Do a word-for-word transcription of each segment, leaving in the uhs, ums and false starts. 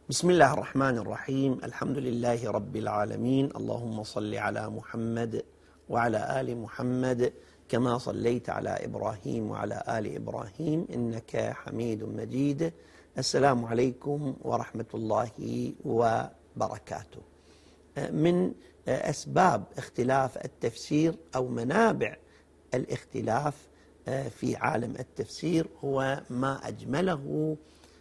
بسم الله الرحمن الرحيم. الحمد لله رب العالمين. اللهم صل على محمد وعلى آل محمد كما صليت على إبراهيم وعلى آل إبراهيم إنك حميد مجيد. السلام عليكم ورحمة الله وبركاته. من أسباب اختلاف التفسير أو منابع الاختلاف في عالم التفسير هو ما أجمله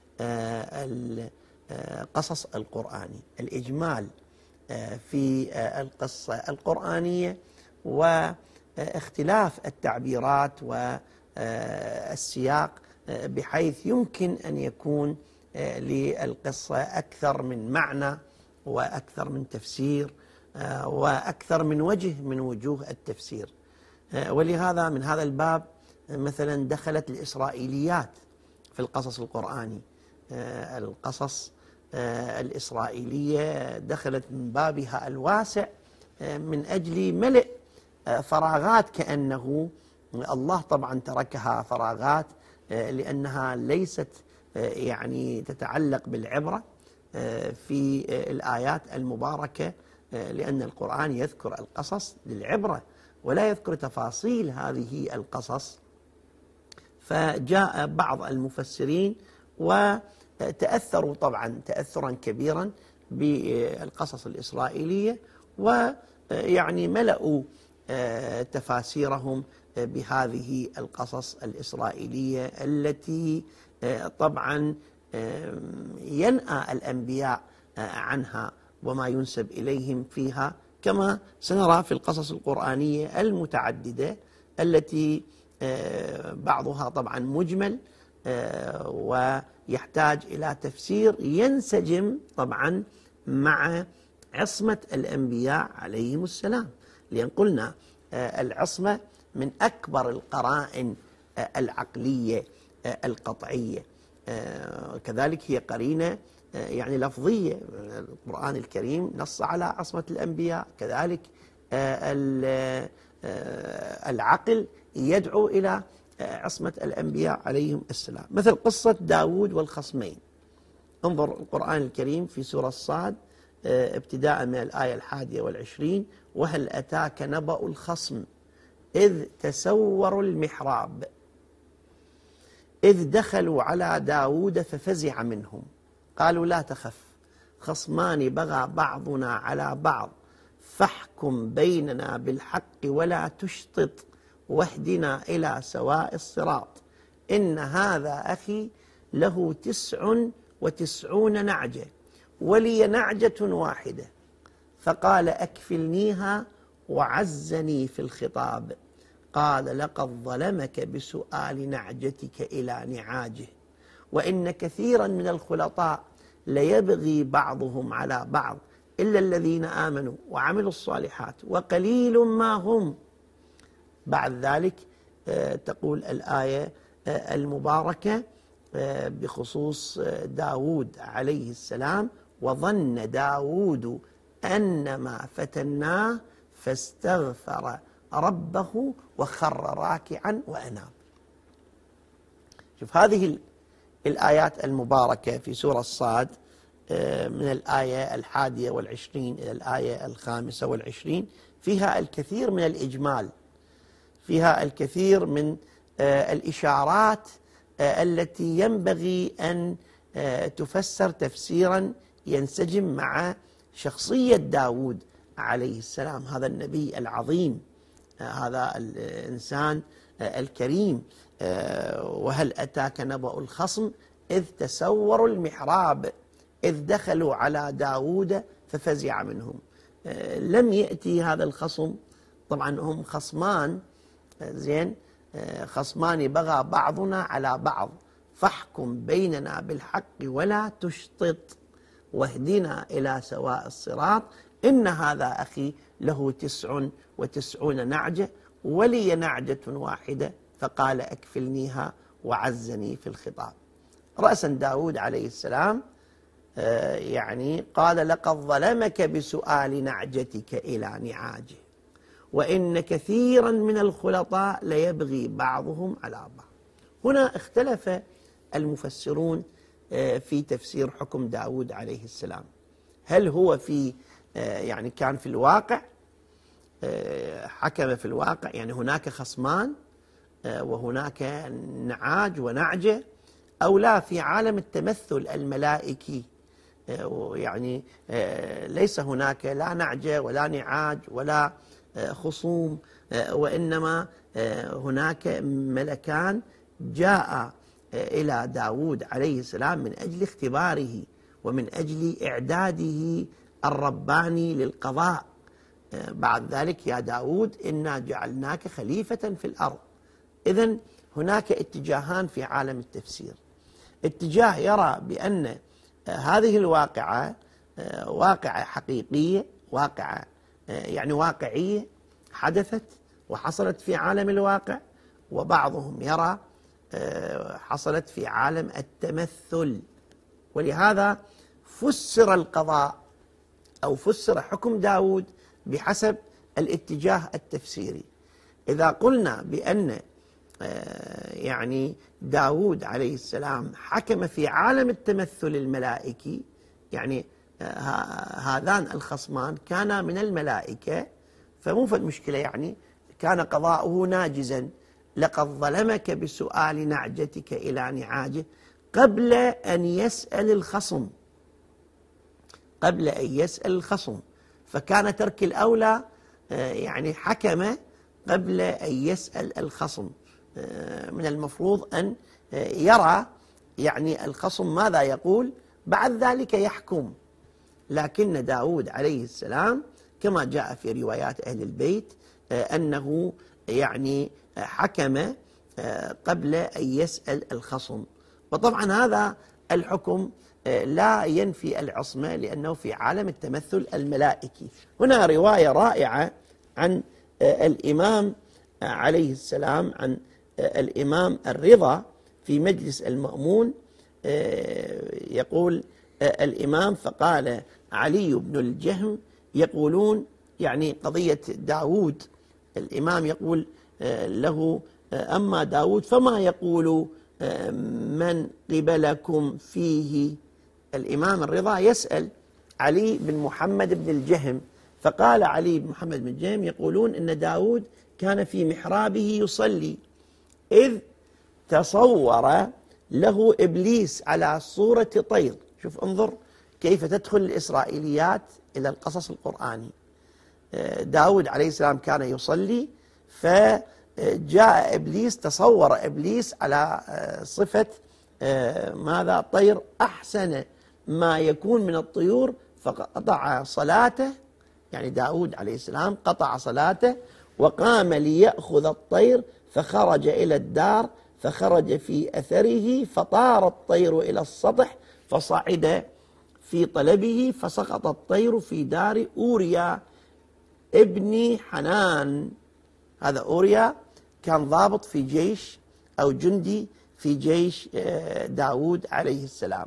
القصص القرآني، الإجمال في القصة القرآنية واختلاف التعبيرات والسياق بحيث يمكن أن يكون للقصة أكثر من معنى وأكثر من تفسير وأكثر من وجه من وجوه التفسير. ولهذا من هذا الباب مثلا دخلت الإسرائيليات في القصص القرآني. القصص الإسرائيلية دخلت من بابها الواسع من أجل ملء فراغات، كأنه الله طبعا تركها فراغات لأنها ليست يعني تتعلق بالعبرة في الآيات المباركة، لأن القرآن يذكر القصص للعبرة ولا يذكر تفاصيل هذه القصص. فجاء بعض المفسرين وتأثروا طبعا تأثرا كبيرا بالقصص الإسرائيلية، ويعني ملأوا تفاسيرهم بهذه القصص الإسرائيلية التي طبعا ينأى الأنبياء عنها وما ينسب إليهم فيها، كما سنرى في القصص القرآنية المتعددة التي بعضها طبعا مجمل ويحتاج إلى تفسير ينسجم طبعا مع عصمة الأنبياء عليهم السلام، لأن قلنا العصمة من أكبر القرائن العقلية القطعية، كذلك هي قرينة يعني لفظية. القرآن الكريم نص على عصمة الأنبياء، كذلك العقل يدعو إلى عصمة الأنبياء عليهم السلام. مثل قصة داود والخصمين، انظر القرآن الكريم في سورة الصاد ابتداء من الآية الحادية والعشرين: وهل أتاك نبأ الخصم إذ تسوروا المحراب إذ دخلوا على داود ففزع منهم قالوا لا تخف خصمان بغى بعضنا على بعض فاحكم بيننا بالحق ولا تشطط واهدنا إلى سواء الصراط إن هذا أخي له تسع وتسعون نعجة ولي نعجة واحدة فقال أكفلنيها وعزني في الخطاب قال لقد ظلمك بسؤال نعجتك إلى نعاجه وإن كثيرا من الخلطاء ليبغي بعضهم على بعض إلا الذين آمنوا وعملوا الصالحات وقليل ما هم. بعد ذلك تقول الآية المباركة بخصوص داود عليه السلام: وظن داود أنما فتناه فاستغفر ربه وخر راكعا وأناب. شوف هذه الآيات المباركة في سورة الصاد من الآية الحادية والعشرين إلى الآية الخامسة والعشرين فيها الكثير من الإجمال، فيها الكثير من الإشارات التي ينبغي أن تفسر تفسيرا ينسجم مع شخصية داود عليه السلام، هذا النبي العظيم، هذا الإنسان الكريم. وهل أتاك نبأ الخصم إذ تسوروا المحراب إذ دخلوا على داود ففزع منهم. لم يأتي هذا الخصم، طبعا هم خصمان، زين، خصمان بغى بعضنا على بعض فاحكم بيننا بالحق ولا تشطط واهدنا إلى سواء الصراط إن هذا أخي له تسع وتسعون نعجة ولي نعجة واحدة فقال أكفلنيها وعزني في الخطاب. رأسا داود عليه السلام يعني قال لقد ظلمك بسؤال نعجتك إلى نعاجه وإن كثيرا من الخلطاء ليبغي بعضهم على بعض. هنا اختلف المفسرون في تفسير حكم داود عليه السلام. هل هو في يعني كان في الواقع حكم في الواقع، يعني هناك خصمان وهناك نعاج ونعجة، أو لا في عالم التمثل الملائكي يعني ليس هناك لا نعجة ولا نعاج ولا خصوم، وإنما هناك ملكان جاء إلى داود عليه السلام من أجل اختباره ومن أجل إعداده الرباني للقضاء. بعد ذلك يا داود إنا جعلناك خليفة في الأرض. إذن هناك اتجاهان في عالم التفسير. اتجاه يرى بأن هذه الواقعة واقعة حقيقية، واقعة يعني واقعية حدثت وحصلت في عالم الواقع، وبعضهم يرى حصلت في عالم التمثل. ولهذا فسر القضاء أو فسر حكم داود بحسب الاتجاه التفسيري. إذا قلنا بأن يعني داود عليه السلام حكم في عالم التمثل الملائكي، يعني هذان الخصمان كانا من الملائكة، فمو في المشكلة، يعني كان قضاؤه ناجزا. لقد ظلمك بسؤال نعجتك إلى نعاجه قبل أن يسأل الخصم، قبل أن يسأل الخصم، فكان ترك الأولى يعني حكم قبل أن يسأل الخصم. من المفروض أن يرى يعني الخصم ماذا يقول، بعد ذلك يحكم. لكن داود عليه السلام كما جاء في روايات أهل البيت أنه يعني حكم قبل أن يسأل الخصم. وطبعا هذا الحكم لا ينفي العصمة، لأنه في عالم التمثل الملائكي. هنا رواية رائعة عن الإمام عليه السلام، عن الإمام الرضا في مجلس المأمون. يقول الإمام: فقال علي بن الجهم يقولون، يعني قضية داود، الإمام يقول له: أما داود فما يقول من قبلكم فيه؟ الإمام الرضا يسأل علي بن محمد بن الجهم، فقال علي بن محمد بن الجهم: يقولون إن داود كان في محرابه يصلي إذ تصور له إبليس على صورة طير. شوف، انظر كيف تدخل الإسرائيليات إلى القصص القرآني. داود عليه السلام كان يصلي، فجاء إبليس، تصور إبليس على صفة ماذا؟ طير، أحسن ما يكون من الطيور، فقطع صلاته. يعني داود عليه السلام قطع صلاته وقام ليأخذ الطير، فخرج إلى الدار، فخرج في أثره، فطار الطير إلى السطح، فصعد في طلبه، فسقط الطير في دار أوريا ابن حنان. هذا أوريا كان ضابط في جيش أو جندي في جيش داود عليه السلام.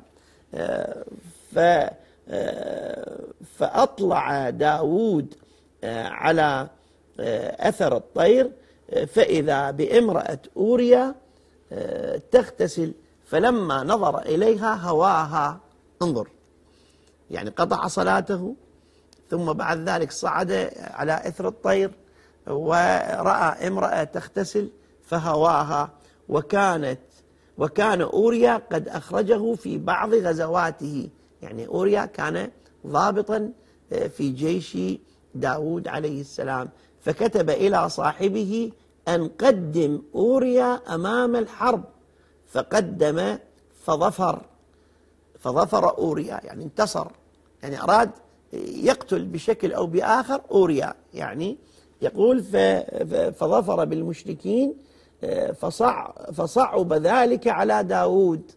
فأطلع داود على أثر الطير، فإذا بامرأة أوريا تغتسل، فلما نظر إليها هواها. انظر، يعني قطع صلاته، ثم بعد ذلك صعد على إثر الطير ورأى امرأة تغتسل فهواها. وكانت وكان أوريا قد أخرجه في بعض غزواته، يعني أوريا كان ضابطا في جيش داود عليه السلام، فكتب إلى صاحبه أن قدم أوريا أمام الحرب، فقدم فظفر فظفر أوريا، يعني انتصر، يعني أراد يقتل بشكل أو بآخر أوريا. يعني يقول فظفر بالمشركين فصع فصعب ذلك على داود،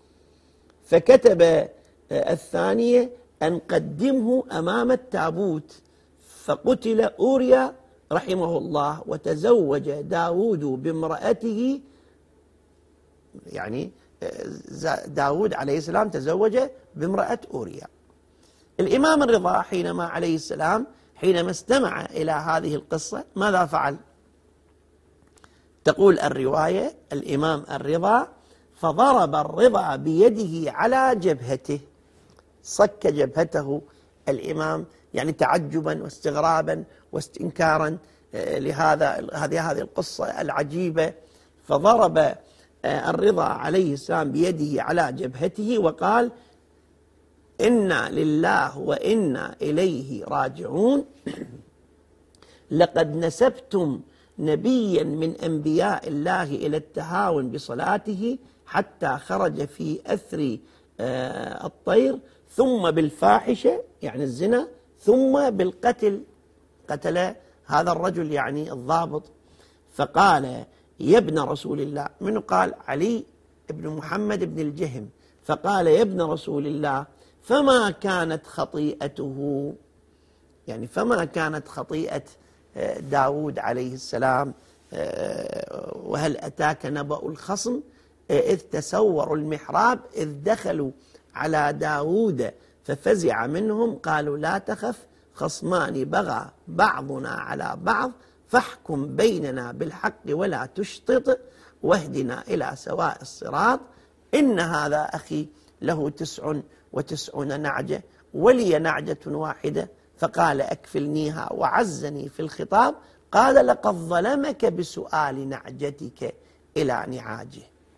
فكتب الثانية أن قدمه أمام التابوت، فقتل أوريا رحمه الله، وتزوج داود بامرأته. يعني داود عليه السلام تزوج بامرأة أوريا. الإمام الرضا حينما عليه السلام حينما استمع إلى هذه القصة ماذا فعل؟ تقول الرواية: الإمام الرضا فضرب الرضا بيده على جبهته، صك جبهته الإمام يعني تعجبا واستغرابا واستنكارا لهذا هذه هذه القصة العجيبة. فضرب الرضا عليه السلام بيده على جبهته وقال: إنا لله وإنا إليه راجعون، لقد نسبتم نبيا من أنبياء الله إلى التهاون بصلاته حتى خرج في أثر الطير، ثم بالفاحشة يعني الزنا، ثم بالقتل، قتل هذا الرجل يعني الضابط. فقال: يا ابن رسول الله، منه قال؟ علي بن محمد بن الجهم. فقال: يا ابن رسول الله، فما كانت خطيئته، يعني فما كانت خطيئة داود عليه السلام، وهل أتاك نبأ الخصم إذ تسوروا المحراب إذ دخلوا على داود ففزع منهم قالوا لا تخف خصمان بغى بعضنا على بعض فاحكم بيننا بالحق ولا تشطط واهدنا إلى سواء الصراط، إن هذا أخي له تسع وتسعون نعجة ولي نعجة واحدة. فقال: أكفلنيها وعزني في الخطاب. قال: لقد ظلمك بسؤال نعجتك إلى نعاجه.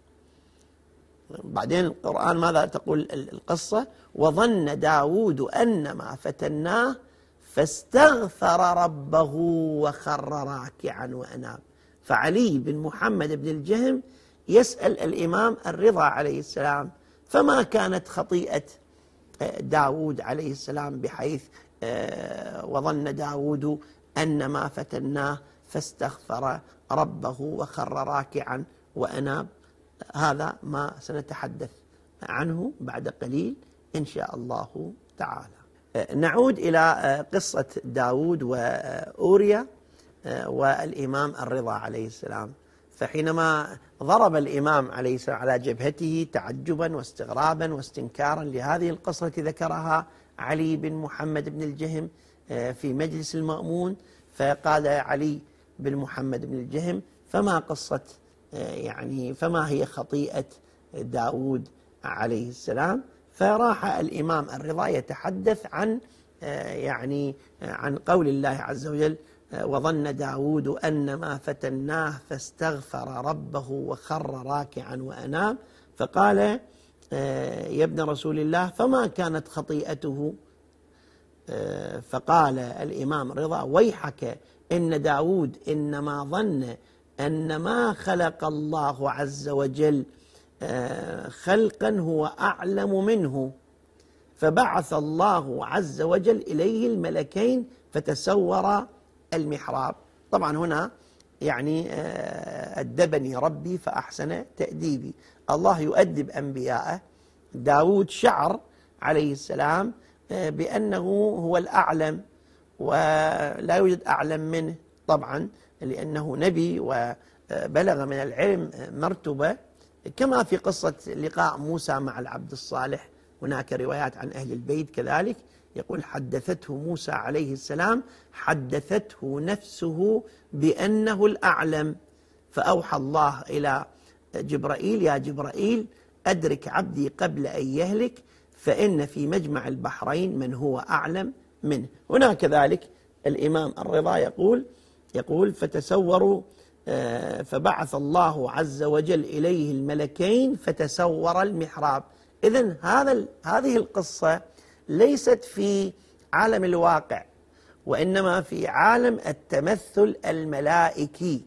بعدين القرآن ماذا تقول القصة؟ وظن داود أنما فتناه فاستغفر ربه وخر راكعا وأناب. فعلي بن محمد بن الجهم يسأل الإمام الرضا عليه السلام: فما كانت خطيئة داود عليه السلام بحيث وظن داود أنما فتناه فاستغفر ربه وخر راكعا وأناب؟ هذا ما سنتحدث عنه بعد قليل إن شاء الله تعالى. نعود إلى قصة داود وأوريا والإمام الرضا عليه السلام. فحينما ضرب الإمام عليه السلام على جبهته تعجبا واستغرابا واستنكارا لهذه القصة التي ذكرها علي بن محمد بن الجهم في مجلس المأمون، فقال علي بن محمد بن الجهم: فما قصة يعني فما هي خطيئة داود عليه السلام؟ فراح الإمام الرضا يتحدث عن يعني عن قول الله عز وجل: وظن داود أنما فتناه فاستغفر ربه وخر راكعا وأناب. فقال: يا ابن رسول الله، فما كانت خطيئته؟ فقال الإمام الرضا: ويحك إن داود إنما ظن أن ما خلق الله عز وجل خلقا هو أعلم منه، فبعث الله عز وجل إليه الملكين فتسور المحراب. طبعا هنا يعني أدبني ربي فأحسن تأديبي. الله يؤدب أنبياءه. داود شعر عليه السلام بأنه هو الأعلم ولا يوجد أعلم منه، طبعا لأنه نبي وبلغ من العلم مرتبة، كما في قصة لقاء موسى مع العبد الصالح. هناك روايات عن أهل البيت كذلك يقول: حدثته موسى عليه السلام حدثته نفسه بأنه الأعلم، فأوحى الله إلى جبرائيل: يا جبرائيل أدرك عبدي قبل أن يهلك فإن في مجمع البحرين من هو أعلم منه. هنا كذلك الإمام الرضا يقول يقول فتسوروا فبعث الله عز وجل إليه الملكين فتسور المحراب. إذن هذا هذه القصة ليست في عالم الواقع، وإنما في عالم التمثل الملائكي،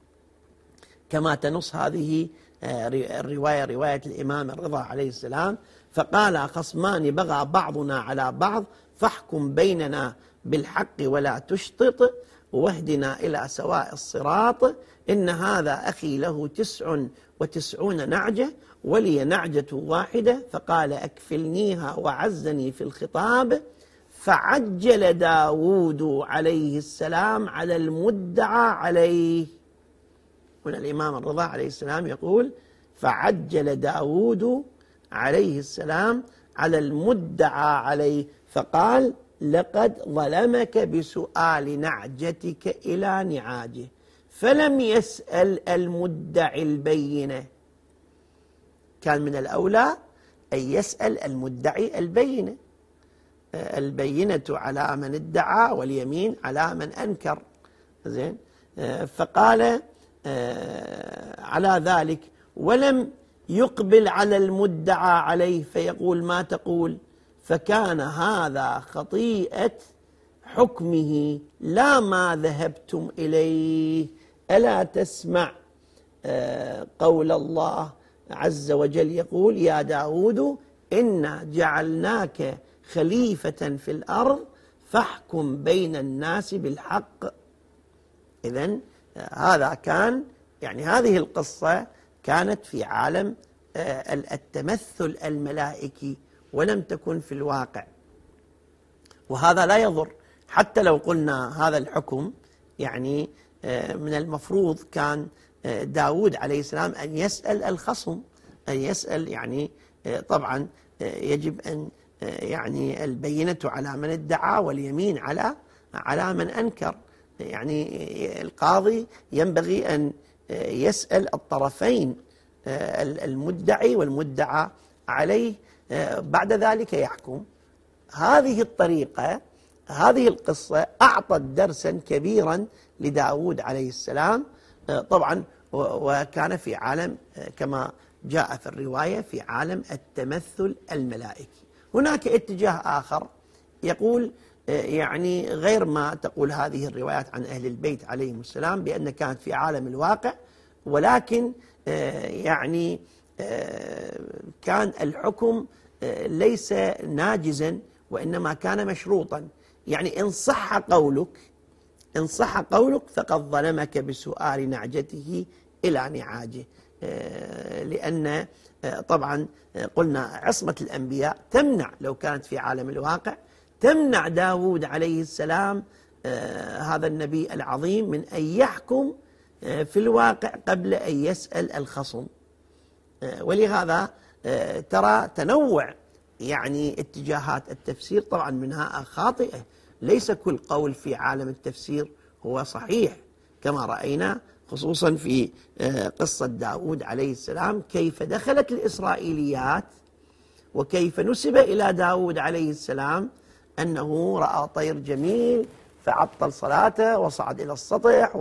كما تنص هذه الرواية رواية الإمام الرضا عليه السلام: فقال خصمان بغى بعضنا على بعض فاحكم بيننا بالحق ولا تشطط واهدنا إلى سواء الصراط، إن هذا أخي له تسع وتسعون نعجة ولي نعجة واحدة. فقال: أكفلنيها وعزني في الخطاب. فعجل داود عليه السلام على المدعى عليه. هنا الإمام الرضا عليه السلام يقول: فعجل داود عليه السلام على المدعى عليه، فقال: لقد ظلمك بسؤال نعجتك إلى نعاجه. فلم يسأل المدعي البينة، كان من الأولى أن يسأل المدعي البينة، البينة على من ادعى واليمين على من أنكر. زين، فقال على ذلك ولم يقبل على المدعى عليه فيقول ما تقول، فكان هذا خطيئة حكمه لا ما ذهبتم إليه. ألا تسمع قول الله عز وجل يقول يا داود إنا جعلناك خليفة في الأرض فاحكم بين الناس بالحق. إذن هذا كان يعني هذه القصة كانت في عالم التمثل الملائكي ولم تكن في الواقع، وهذا لا يضر. حتى لو قلنا هذا الحكم يعني من المفروض كان داود عليه السلام أن يسأل الخصم، أن يسأل يعني طبعا يجب أن يعني البينة على من ادعى واليمين على على من أنكر. يعني القاضي ينبغي أن يسأل الطرفين المدعي والمدعى عليه، بعد ذلك يحكم. هذه الطريقة هذه القصة أعطت درسا كبيرا لداود عليه السلام طبعا، وكان في عالم كما جاء في الرواية في عالم التمثل الملائكي. هناك اتجاه آخر يقول يعني غير ما تقول هذه الروايات عن أهل البيت عليهم السلام بأن كانت في عالم الواقع، ولكن يعني كان الحكم ليس ناجزا وإنما كان مشروطا. يعني إن صح قولك إن صح قولك فقد ظلمك بسؤال نعجته إلى نعاجه، لأن طبعا قلنا عصمة الأنبياء تمنع لو كانت في عالم الواقع تمنع داود عليه السلام هذا النبي العظيم من أن يحكم في الواقع قبل أن يسأل الخصم. ولهذا ترى تنوع يعني اتجاهات التفسير طبعا منها خاطئة، ليس كل قول في عالم التفسير هو صحيح، كما رأينا خصوصا في قصة داود عليه السلام كيف دخلت الإسرائيليات وكيف نسب إلى داود عليه السلام أنه رأى طير جميل فعطل صلاته وصعد إلى السطح،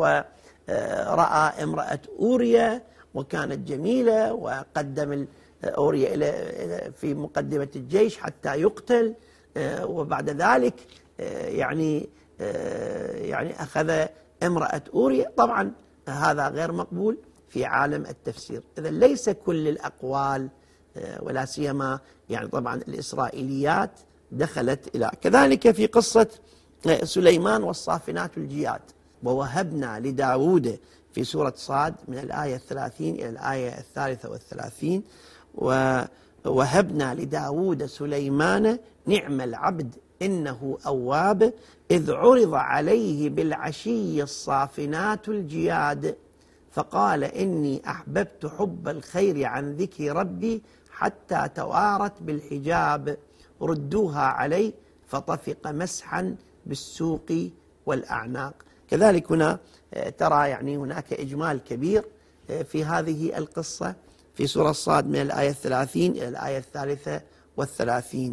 ورأى امرأة أوريا وكانت جميلة وقدم أوريا إلى في مقدمة الجيش حتى يقتل، وبعد ذلك يعني يعني أخذ امرأة أوريا. طبعا هذا غير مقبول في عالم التفسير. إذا ليس كل الأقوال ولا سيما يعني طبعا الإسرائيليات دخلت إلى. كذلك في قصة سليمان والصافنات الجياد، ووهبنا لداود في سورة صاد من الآية الثلاثين إلى الآية الثالثة والثلاثين ووهبنا لداود سليمان نعم العبد إنه أواب إذ عرض عليه بالعشي الصافنات الجياد فقال إني أحببت حب الخير عن ذكر ربي حتى توارت بالحجاب ردوها علي فطفق مسحا بالسوق والأعناق. كذلك هنا ترى يعني هناك إجمال كبير في هذه القصة في سورة صاد من الآية الثلاثين إلى الآية الثالثة والثلاثين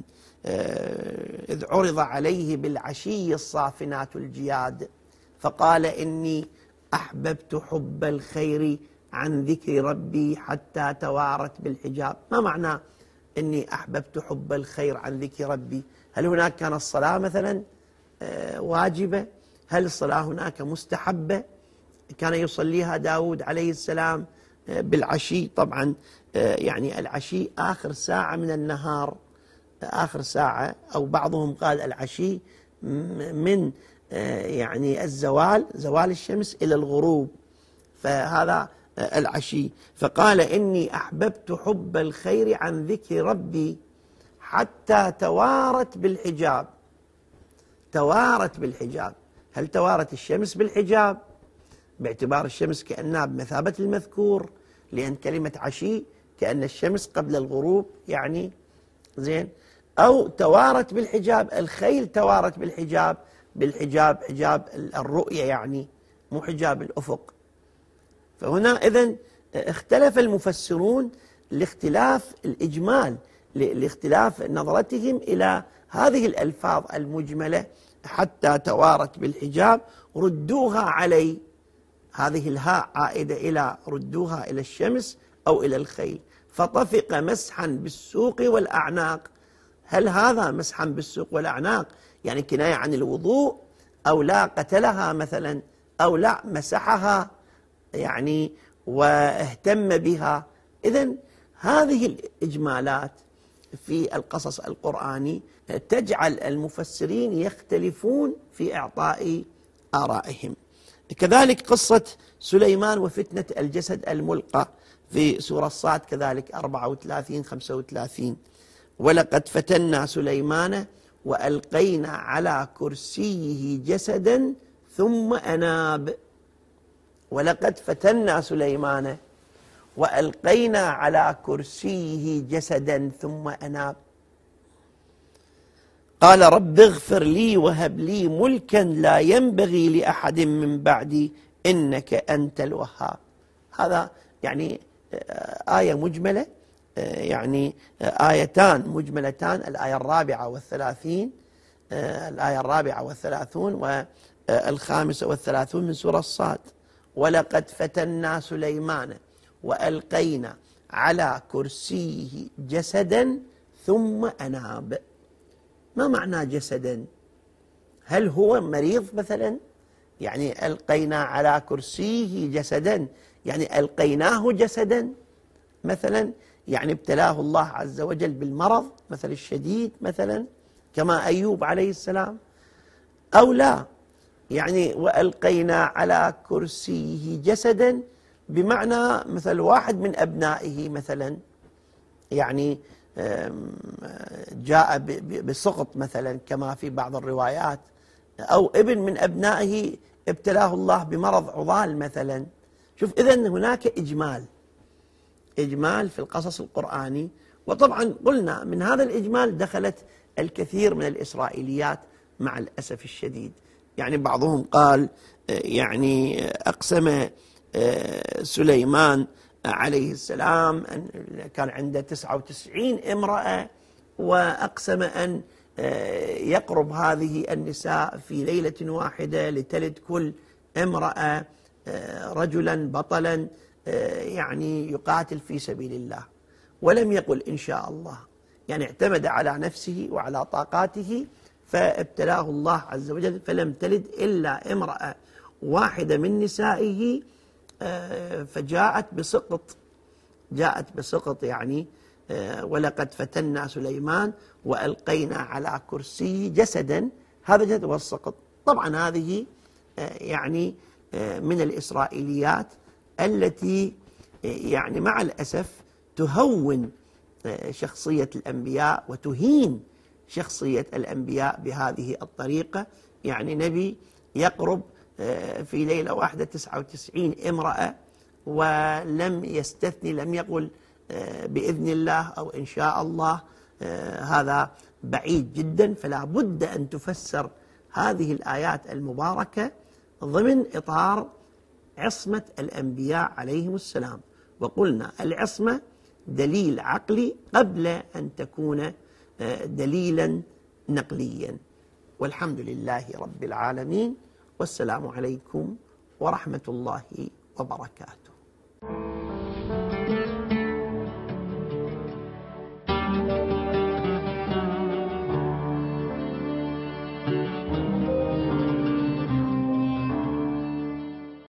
إذ عرض عليه بالعشي الصافنات الجياد فقال إني أحببت حب الخير عن ذكر ربي حتى توارت بالحجاب. ما معنى إني أحببت حب الخير عن ذكر ربي؟ هل هناك كان الصلاة مثلا واجبة؟ هل الصلاة هناك مستحبة كان يصليها داود عليه السلام بالعشي؟ طبعا يعني العشي آخر ساعة من النهار، آخر ساعة، أو بعضهم قال العشي من يعني الزوال زوال الشمس إلى الغروب، فهذا العشي. فقال إني أحببت حب الخير عن ذكر ربي حتى توارت بالحجاب. توارت بالحجاب، هل توارت الشمس بالحجاب باعتبار الشمس كأنها بمثابة المذكور، لأن كلمة عشي كأن الشمس قبل الغروب يعني زين، أو توارت بالحجاب الخيل توارت بالحجاب بالحجاب حجاب الرؤية يعني مو حجاب الأفق. فهنا إذن اختلف المفسرون لاختلاف الإجمال، لاختلاف نظرتهم إلى هذه الألفاظ المجملة حتى توارت بالحجاب ردوها علي. هذه الهاء عائدة إلى ردوها إلى الشمس أو إلى الخيل. فطفق مسحا بالسوق والأعناق. هل هذا مسحا بالسوق والأعناق يعني كناية عن الوضوء، أو لا قتلها مثلا، أو لا مسحها يعني واهتم بها؟ إذن هذه الإجمالات في القصص القرآني تجعل المفسرين يختلفون في إعطاء آرائهم. كذلك قصة سليمان وفتنة الجسد الملقى في سورة الصاد كذلك أربعة وثلاثين خمسة وثلاثين: ولقد فتنا سليمان وألقينا على كرسيه جسدا ثم أناب. ولقد فتنا سليمان وألقينا على كرسيه جسدا ثم أناب. قال رب اغفر لي وهب لي ملكا لا ينبغي لأحد من بعدي إنك أنت الوهاب. هذا يعني آية مجملة، يعني آيتان مجملتان، الآية الرابعة والثلاثين الآية الرابعة والثلاثون والخامسة والثلاثون من سورة الصاد: ولقد فتنا سليمان وألقينا على كرسيه جسدا ثم أناب. ما معنى جسدا؟ هل هو مريض مثلا؟ يعني ألقينا على كرسيه جسدا يعني ألقيناه جسدا مثلا، يعني ابتلاه الله عز وجل بالمرض مثل الشديد مثلا كما أيوب عليه السلام، أو لا يعني وألقينا على كرسيه جسدا بمعنى مثل واحد من أبنائه مثلا، يعني جاء بسقط مثلا كما في بعض الروايات، أو ابن من أبنائه ابتلاه الله بمرض عضال مثلا. شوف، إذن هناك إجمال إجمال في القصص القرآني. وطبعا قلنا من هذا الإجمال دخلت الكثير من الإسرائيليات مع الأسف الشديد. يعني بعضهم قال يعني أقسم سليمان عليه السلام أن كان عنده تسعة وتسعين امرأة، وأقسم أن يقرب هذه النساء في ليلة واحدة لتلد كل امرأة رجلا بطلا يعني يقاتل في سبيل الله، ولم يقل إن شاء الله، يعني اعتمد على نفسه وعلى طاقاته، فابتلاه الله عز وجل فلم تلد إلا امرأة واحدة من نسائه، فجاءت بسقط جاءت بسقط يعني ولقد فتنا سليمان وألقينا على كرسيه جسدا، هذا جسد والسقط. طبعا هذه يعني من الإسرائيليات التي يعني مع الأسف تهون شخصية الأنبياء وتهين شخصية الأنبياء بهذه الطريقة. يعني نبي يقرب في ليلة واحدة تسعة وتسعين امرأة ولم يستثني، لم يقل بإذن الله أو إن شاء الله، هذا بعيد جدا. فلا بد أن تفسر هذه الآيات المباركة ضمن إطار عصمة الأنبياء عليهم السلام. وقلنا العصمة دليل عقلي قبل أن تكون دليلا نقليا. والحمد لله رب العالمين، والسلام عليكم ورحمة الله وبركاته.